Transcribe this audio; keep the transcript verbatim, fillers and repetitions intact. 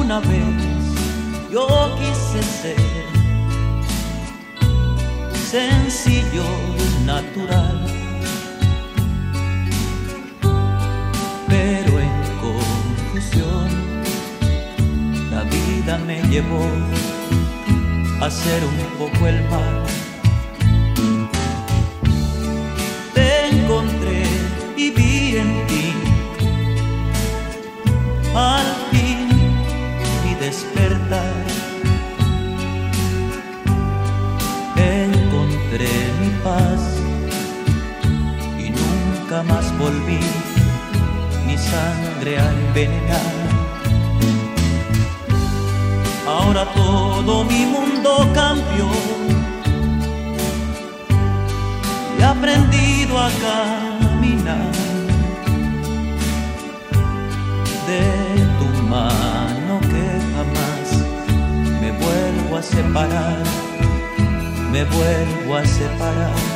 Una vez yo quise ser sencillo y natural, pero en confusión la vida me llevó a ser un poco el mal. Te encontré y vi en ti al fin mi despertar. Encontré mi paz y nunca más volví mi sangre a envenenar. Ahora todo mi mundo cambió y he aprendido a caminar. De tu mano que jamás me vuelvo a separar, me vuelvo a separar.